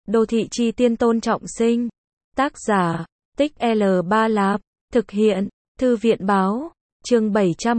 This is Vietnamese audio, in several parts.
Đô thị chi tiên Tôn Trọng Sinh. Tác giả, Tích L3 Lạp. Thực hiện, Thư viện báo. Chương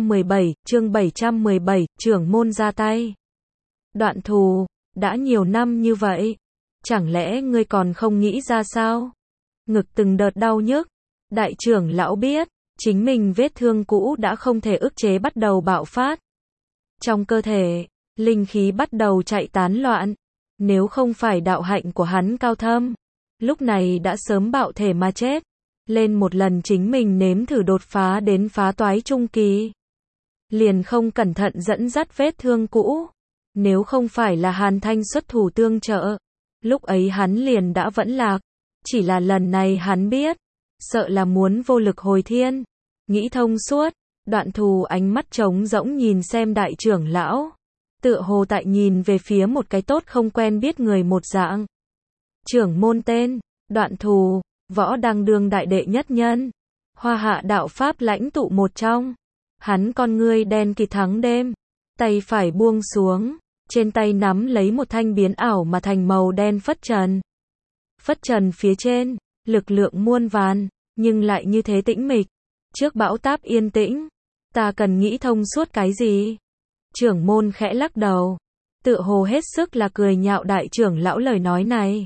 717, trưởng môn ra tay. Đoạn thù, đã nhiều năm như vậy. Chẳng lẽ ngươi còn không nghĩ ra sao? Ngực từng đợt đau nhức. Đại trưởng lão biết, chính mình vết thương cũ đã không thể ức chế bắt đầu bạo phát. Trong cơ thể, linh khí bắt đầu chạy tán loạn. Nếu không phải đạo hạnh của hắn cao thâm, lúc này đã sớm bạo thể mà chết. Lên một lần chính mình nếm thử đột phá đến phá toái trung kỳ. Liền không cẩn thận dẫn dắt vết thương cũ. Nếu không phải là Hàn Thanh xuất thủ tương trợ, lúc ấy hắn liền đã vẫn lạc. Chỉ là lần này hắn biết, sợ là muốn vô lực hồi thiên. Nghĩ thông suốt, Đoạn Thù ánh mắt trống rỗng nhìn xem đại trưởng lão. Tựa hồ tại nhìn về phía một cái tốt không quen biết người một dạng. Trưởng môn tên, Đoạn Thù, võ đăng đương đại đệ nhất nhân. Hoa hạ đạo pháp lãnh tụ một trong. Hắn con ngươi đen kịt thắng đêm. Tay phải buông xuống, trên tay nắm lấy một thanh biến ảo mà thành màu đen phất trần. Phất trần phía trên, lực lượng muôn vàn, nhưng lại như thế tĩnh mịch. Trước bão táp yên tĩnh, ta cần nghĩ thông suốt cái gì? Trưởng môn khẽ lắc đầu, tựa hồ hết sức là cười nhạo đại trưởng lão lời nói này.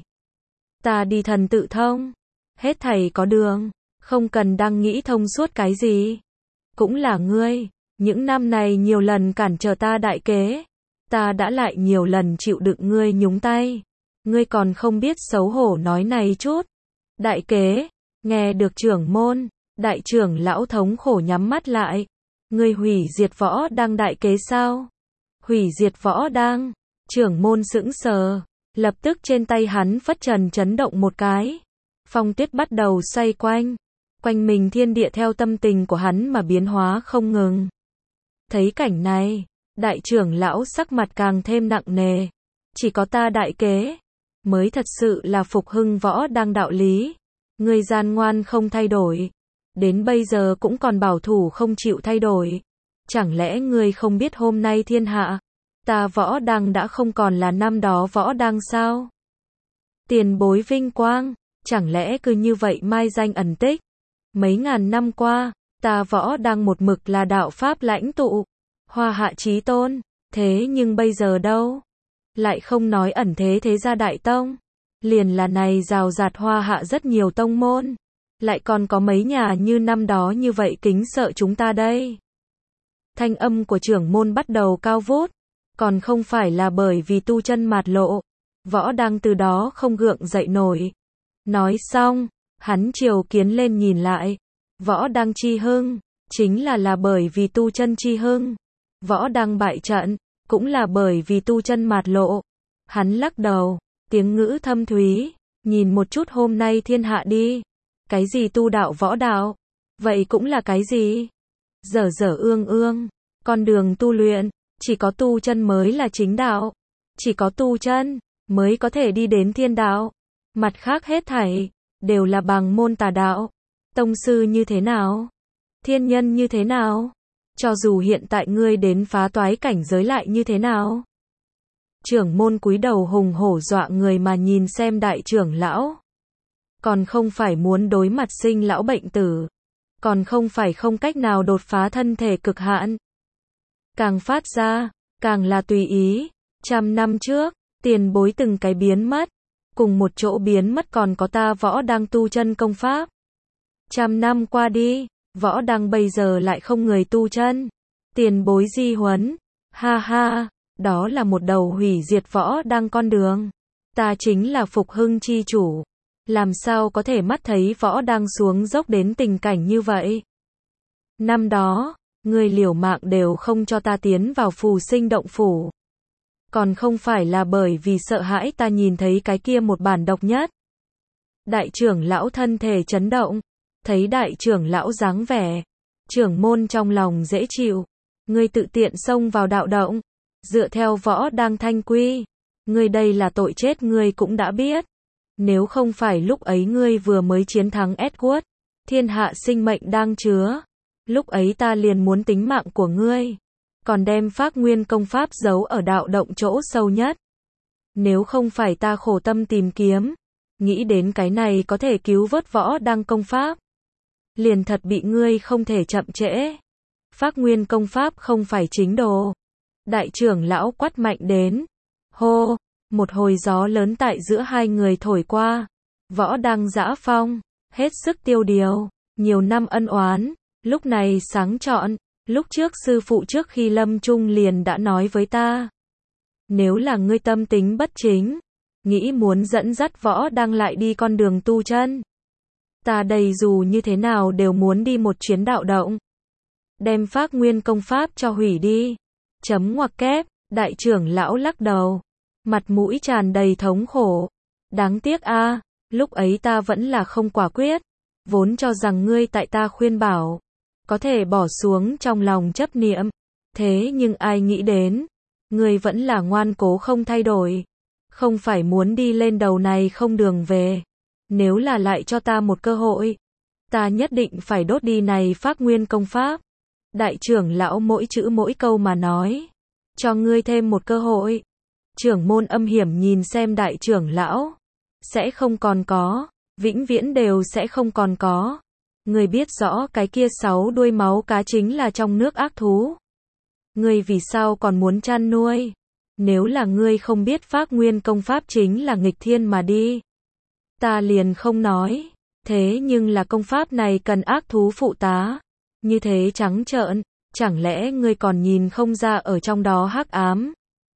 Ta đi thần tự thông, hết thảy có đường, không cần đang nghĩ thông suốt cái gì. Cũng là ngươi, những năm này nhiều lần cản trở ta đại kế, ta đã lại nhiều lần chịu đựng ngươi nhúng tay. Ngươi còn không biết xấu hổ nói này chút. Đại kế, nghe được trưởng môn, đại trưởng lão thống khổ nhắm mắt lại. Ngươi hủy diệt võ đăng đại kế sao? Hủy diệt võ đăng, trưởng môn sững sờ, lập tức trên tay hắn phất trần chấn động một cái. Phong tuyết bắt đầu xoay quanh, quanh mình thiên địa theo tâm tình của hắn mà biến hóa không ngừng. Thấy cảnh này, đại trưởng lão sắc mặt càng thêm nặng nề. Chỉ có ta đại kế mới thật sự là phục hưng võ đăng đạo lý. Ngươi gian ngoan không thay đổi, đến bây giờ cũng còn bảo thủ không chịu thay đổi. Chẳng lẽ ngươi không biết hôm nay thiên hạ, ta võ đăng đã không còn là năm đó võ đăng sao? Tiền bối vinh quang, chẳng lẽ cứ như vậy mai danh ẩn tích? Mấy ngàn năm qua, ta võ đăng một mực là đạo pháp lãnh tụ, hoa hạ chí tôn, thế nhưng bây giờ đâu? Lại không nói ẩn thế thế gia đại tông, liền là này rào rạt hoa hạ rất nhiều tông môn, lại còn có mấy nhà như năm đó như vậy kính sợ chúng ta đây. Thanh âm của trưởng môn bắt đầu cao vút, còn không phải là bởi vì tu chân mạt lộ, võ đăng từ đó không gượng dậy nổi. Nói xong, hắn triều kiến lên nhìn lại, võ đăng chi hưng, chính là bởi vì tu chân chi hưng. Võ đăng bại trận, cũng là bởi vì tu chân mạt lộ. Hắn lắc đầu, tiếng ngữ thâm thúy, nhìn một chút hôm nay thiên hạ đi. Cái gì tu đạo võ đạo? Vậy cũng là cái gì? Dở dở ương ương, con đường tu luyện, chỉ có tu chân mới là chính đạo. Chỉ có tu chân, mới có thể đi đến thiên đạo. Mặt khác hết thảy, đều là bằng môn tà đạo. Tông sư như thế nào? Thiên nhân như thế nào? Cho dù hiện tại ngươi đến phá toái cảnh giới lại như thế nào? Trưởng môn cúi đầu hùng hổ dọa người mà nhìn xem đại trưởng lão. Còn không phải muốn đối mặt sinh lão bệnh tử. Còn không phải không cách nào đột phá thân thể cực hạn. Càng phát ra, càng là tùy ý. 100 năm trước, tiền bối từng cái biến mất. Cùng một chỗ biến mất còn có ta võ đang tu chân công pháp. 100 năm qua đi, võ đăng bây giờ lại không người tu chân. Tiền bối di huấn, ha ha, đó là một đầu hủy diệt võ đăng con đường. Ta chính là phục hưng chi chủ. Làm sao có thể mắt thấy võ đăng xuống dốc đến tình cảnh như vậy? Năm đó, người liều mạng đều không cho ta tiến vào phù sinh động phủ. Còn không phải là bởi vì sợ hãi ta nhìn thấy cái kia một bản độc nhất. Đại trưởng lão thân thể chấn động. Thấy đại trưởng lão dáng vẻ, trưởng môn trong lòng dễ chịu. Ngươi tự tiện xông vào đạo động, dựa theo võ đăng thanh quy. Ngươi đây là tội chết ngươi cũng đã biết. Nếu không phải lúc ấy ngươi vừa mới chiến thắng Edward, thiên hạ sinh mệnh đang chứa. Lúc ấy ta liền muốn tính mạng của ngươi. Còn đem Phác Nguyên công pháp giấu ở đạo động chỗ sâu nhất. Nếu không phải ta khổ tâm tìm kiếm, nghĩ đến cái này có thể cứu vớt Võ Đăng công pháp, liền thật bị ngươi không thể chậm trễ. Phác Nguyên công pháp không phải chính đồ. Đại trưởng lão quát mạnh đến. Hô, một hồi gió lớn tại giữa hai người thổi qua. Võ Đăng giã phong, hết sức tiêu điều, nhiều năm ân oán, lúc này sáng trọn. Lúc trước sư phụ trước khi lâm chung liền đã nói với ta. Nếu là ngươi tâm tính bất chính, nghĩ muốn dẫn dắt Võ Đăng lại đi con đường tu chân, ta đây dù như thế nào đều muốn đi một chuyến đạo động. Đem Phác Nguyên công pháp cho hủy đi. Chấm ngoặc kép, đại trưởng lão lắc đầu. Mặt mũi tràn đầy thống khổ. Đáng tiếc a, lúc ấy ta vẫn là không quả quyết. Vốn cho rằng ngươi tại ta khuyên bảo, có thể bỏ xuống trong lòng chấp niệm. Thế nhưng ai nghĩ đến, ngươi vẫn là ngoan cố không thay đổi. Không phải muốn đi lên đầu này không đường về. Nếu là lại cho ta một cơ hội, ta nhất định phải đốt đi này Phác Nguyên công pháp. Đại trưởng lão mỗi chữ mỗi câu mà nói. Cho ngươi thêm một cơ hội. Trưởng môn âm hiểm nhìn xem đại trưởng lão. Sẽ không còn có. Vĩnh viễn đều sẽ không còn có. Ngươi biết rõ cái kia 6 đuôi máu cá chính là trong nước ác thú. Ngươi vì sao còn muốn chăn nuôi? Nếu là ngươi không biết Phác Nguyên công pháp chính là nghịch thiên mà đi, ta liền không nói. Thế nhưng là công pháp này cần ác thú phụ tá. Như thế trắng trợn, chẳng lẽ ngươi còn nhìn không ra ở trong đó hắc ám?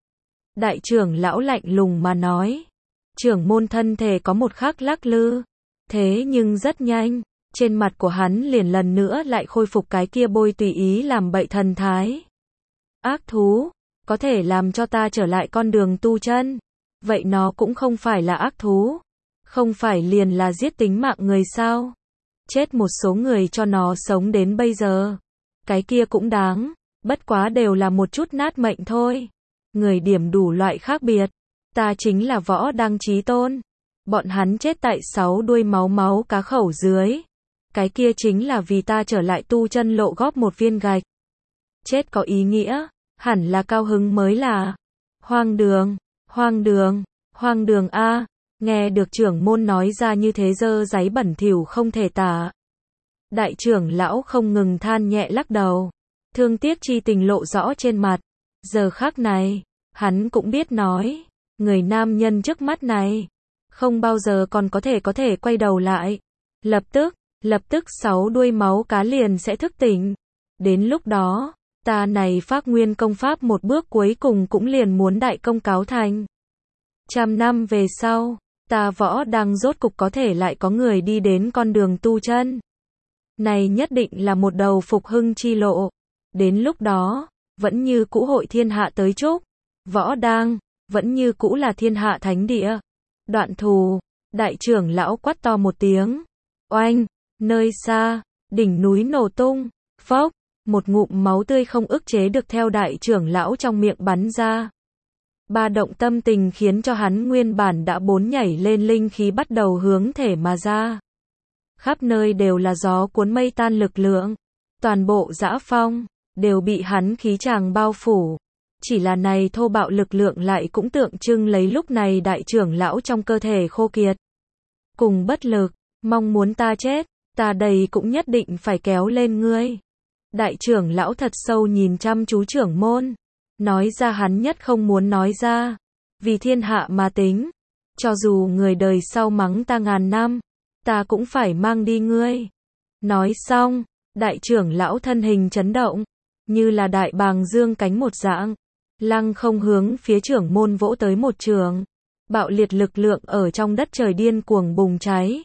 Đại trưởng lão lạnh lùng mà nói. Trưởng môn thân thể có một khắc lắc lư. Thế nhưng rất nhanh, trên mặt của hắn liền lần nữa lại khôi phục cái kia bôi tùy ý làm bậy thần thái. Ác thú, có thể làm cho ta trở lại con đường tu chân. Vậy nó cũng không phải là ác thú. Không phải liền là giết tính mạng người sao? Chết một số người cho nó sống đến bây giờ. Cái kia cũng đáng, bất quá đều là một chút nát mệnh thôi. Người điểm đủ loại khác biệt. Ta chính là Võ Đăng chí tôn. Bọn hắn chết tại 6 đuôi máu cá khẩu dưới. Cái kia chính là vì ta trở lại tu chân lộ góp một viên gạch. Chết có ý nghĩa, hẳn là cao hứng mới là. Hoang đường, hoang đường, hoang đường a. Nghe được trưởng môn nói ra như thế dơ dáy bẩn thỉu không thể tả. Đại trưởng lão không ngừng than nhẹ lắc đầu. Thương tiếc chi tình lộ rõ trên mặt. Giờ khắc này, hắn cũng biết nói. Người nam nhân trước mắt này, không bao giờ còn có thể quay đầu lại. Lập tức 6 đuôi máu cá liền sẽ thức tỉnh. Đến lúc đó, ta này Phác Nguyên công pháp một bước cuối cùng cũng liền muốn đại công cáo thành. 100 năm về sau, ta Võ Đăng rốt cục có thể lại có người đi đến con đường tu chân. Này nhất định là một đầu phục hưng chi lộ. Đến lúc đó, vẫn như cũ hội thiên hạ tới chúc. Võ Đăng, vẫn như cũ là thiên hạ thánh địa. Đoạn thù, đại trưởng lão quát to một tiếng. Oanh, nơi xa, đỉnh núi nổ tung. Phốc, một ngụm máu tươi không ức chế được theo đại trưởng lão trong miệng bắn ra. Ba động tâm tình khiến cho hắn nguyên bản đã bốn nhảy lên linh khí bắt đầu hướng thể mà ra. Khắp nơi đều là gió cuốn mây tan lực lượng. Toàn bộ dã phong, đều bị hắn khí tràng bao phủ. Chỉ là này thô bạo lực lượng lại cũng tượng trưng lấy lúc này đại trưởng lão trong cơ thể khô kiệt. Cùng bất lực, mong muốn ta chết, ta đây cũng nhất định phải kéo lên ngươi. Đại trưởng lão thật sâu nhìn chăm chú trưởng môn. Nói ra hắn nhất không muốn nói ra. Vì thiên hạ mà tính. Cho dù người đời sau mắng ta ngàn năm, ta cũng phải mang đi ngươi. Nói xong, đại trưởng lão thân hình chấn động. Như là đại bàng dương cánh một dạng. Lăng không hướng phía trưởng môn vỗ tới một trường. Bạo liệt lực lượng ở trong đất trời điên cuồng bùng cháy.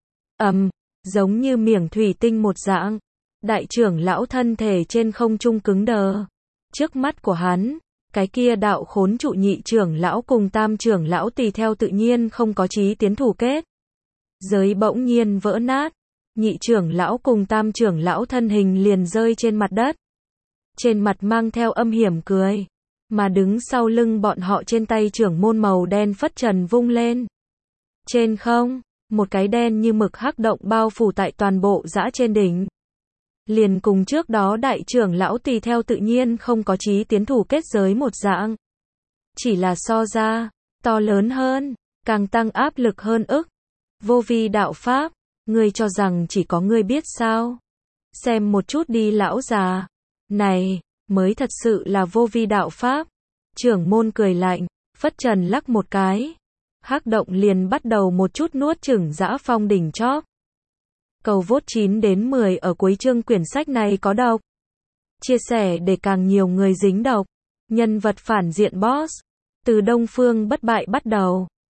Giống như miệng thủy tinh một dạng. Đại trưởng lão thân thể trên không trung cứng đờ. Trước mắt của hắn, cái kia đạo khốn trụ nhị trưởng lão cùng tam trưởng lão tùy theo tự nhiên không có chí tiến thủ kết. Giới bỗng nhiên vỡ nát. Nhị trưởng lão cùng tam trưởng lão thân hình liền rơi trên mặt đất. Trên mặt mang theo âm hiểm cười. Mà đứng sau lưng bọn họ trên tay trưởng môn màu đen phất trần vung lên. Trên không, một cái đen như mực hắc động bao phủ tại toàn bộ dã trên đỉnh. Liền cùng trước đó đại trưởng lão tùy theo tự nhiên không có chí tiến thủ kết giới một dạng. Chỉ là so ra, to lớn hơn, càng tăng áp lực hơn ức. Vô vi đạo pháp, ngươi cho rằng chỉ có ngươi biết sao? Xem một chút đi lão già. Này, mới thật sự là vô vi đạo pháp. Trưởng môn cười lạnh, phất trần lắc một cái. Hắc động liền bắt đầu một chút nuốt chửng dã phong đỉnh chóp. Cầu vote 9 đến 10 ở cuối chương quyển sách này có độc. Chia sẻ để càng nhiều người dính độc. Nhân vật phản diện boss. Từ Đông Phương bất bại bắt đầu.